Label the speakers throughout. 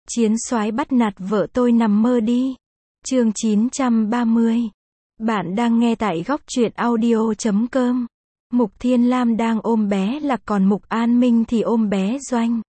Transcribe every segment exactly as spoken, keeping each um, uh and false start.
Speaker 1: Chiến soái bắt nạt vợ tôi nằm mơ đi. Chương chín trăm ba mươi. Bạn đang nghe tại góc truyện audio chấm com. Mục Thiên Lam đang ôm bé Lạc, còn Mục An Minh thì ôm bé Doanh.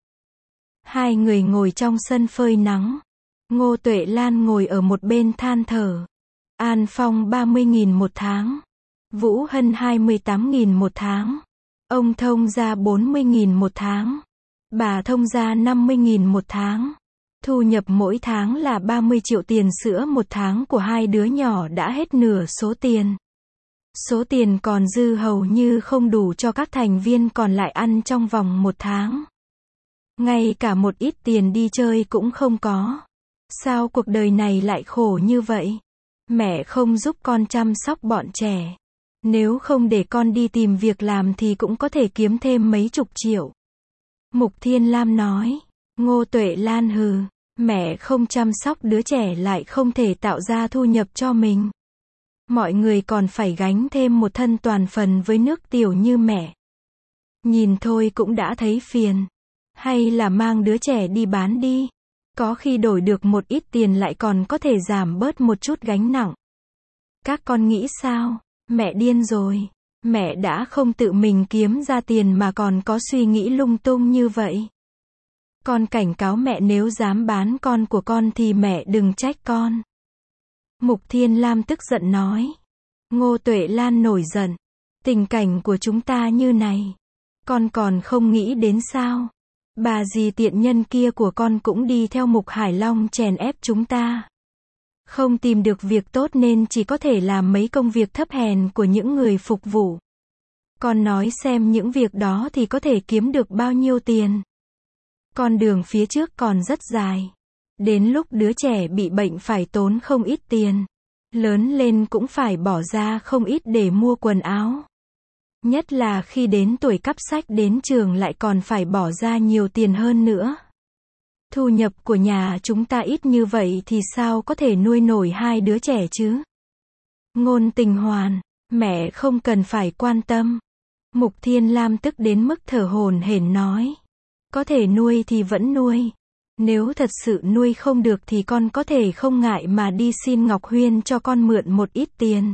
Speaker 1: Hai người ngồi trong sân phơi nắng. Ngô Tuệ Lan ngồi ở một bên than thở. An Phong ba mươi nghìn một tháng. Vũ Hân hai mươi tám nghìn một tháng. Ông Thông ra bốn mươi nghìn một tháng. Bà Thông ra năm mươi nghìn một tháng. Thu nhập mỗi tháng là ba mươi triệu, tiền sữa một tháng của hai đứa nhỏ đã hết nửa số tiền. Số tiền còn dư hầu như không đủ cho các thành viên còn lại ăn trong vòng một tháng. Ngay cả một ít tiền đi chơi cũng không có. Sao cuộc đời này lại khổ như vậy? Mẹ không giúp con chăm sóc bọn trẻ. Nếu không để con đi tìm việc làm thì cũng có thể kiếm thêm mấy chục triệu. Mục Thiên Lam nói. Ngô Tuệ Lan hừ. Mẹ không chăm sóc đứa trẻ lại không thể tạo ra thu nhập cho mình. Mọi người còn phải gánh thêm một thân toàn phần với nước tiểu như mẹ. Nhìn thôi cũng đã thấy phiền. Hay là mang đứa trẻ đi bán đi. Có khi đổi được một ít tiền lại còn có thể giảm bớt một chút gánh nặng. Các con nghĩ sao? Mẹ điên rồi. Mẹ đã không tự mình kiếm ra tiền mà còn có suy nghĩ lung tung như vậy. Con cảnh cáo mẹ, nếu dám bán con của con thì mẹ đừng trách con. Mục Thiên Lam tức giận nói. Ngô Tuệ Lan nổi giận. Tình cảnh của chúng ta như này. Con còn không nghĩ đến sao? Bà dì tiện nhân kia của con cũng đi theo Mục Hải Long chèn ép chúng ta. Không tìm được việc tốt nên chỉ có thể làm mấy công việc thấp hèn của những người phục vụ. Con nói xem những việc đó thì có thể kiếm được bao nhiêu tiền. Con đường phía trước còn rất dài. Đến lúc đứa trẻ bị bệnh phải tốn không ít tiền. Lớn lên cũng phải bỏ ra không ít để mua quần áo. Nhất là khi đến tuổi cắp sách đến trường lại còn phải bỏ ra nhiều tiền hơn nữa. Thu nhập của nhà chúng ta ít như vậy thì sao có thể nuôi nổi hai đứa trẻ chứ? Ngôn Tình Hoàn, mẹ không cần phải quan tâm. Mục Thiên Lam tức đến mức thở hổn hển nói. Có thể nuôi thì vẫn nuôi. Nếu thật sự nuôi không được thì con có thể không ngại mà đi xin Ngọc Huyên cho con mượn một ít tiền.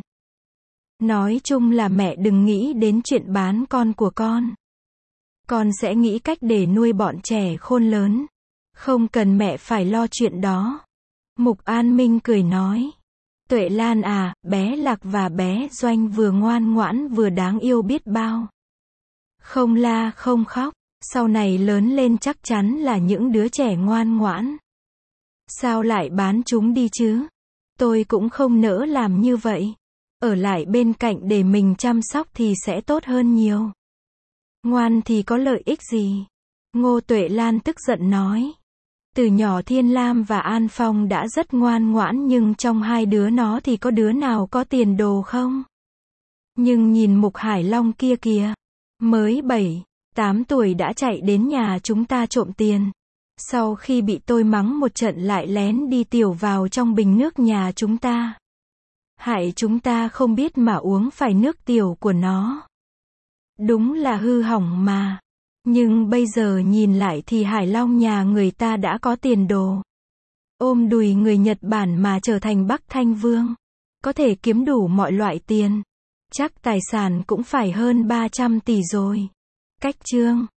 Speaker 1: Nói chung là mẹ đừng nghĩ đến chuyện bán con của con. Con sẽ nghĩ cách để nuôi bọn trẻ khôn lớn. Không cần mẹ phải lo chuyện đó. Mục An Minh cười nói. Tuệ Lan à, bé Lạc và bé Doanh vừa ngoan ngoãn vừa đáng yêu biết bao. Không la không khóc. Sau này lớn lên chắc chắn là những đứa trẻ ngoan ngoãn. Sao lại bán chúng đi chứ? Tôi cũng không nỡ làm như vậy. Ở lại bên cạnh để mình chăm sóc thì sẽ tốt hơn nhiều. Ngoan thì có lợi ích gì? Ngô Tuệ Lan tức giận nói. Từ nhỏ Thiên Lam và An Phong đã rất ngoan ngoãn, nhưng trong hai đứa nó thì có đứa nào có tiền đồ không? Nhưng nhìn Mục Hải Long kia kìa. Mới bảy, tám tuổi đã chạy đến nhà chúng ta trộm tiền. Sau khi bị tôi mắng một trận lại lén đi tiểu vào trong bình nước nhà chúng ta. Hại chúng ta không biết mà uống phải nước tiểu của nó. Đúng là hư hỏng mà. Nhưng bây giờ nhìn lại thì Hải Long nhà người ta đã có tiền đồ. Ôm đùi người Nhật Bản mà trở thành Bắc Thanh Vương. Có thể kiếm đủ mọi loại tiền. Chắc tài sản cũng phải hơn ba trăm tỷ rồi. Cách chương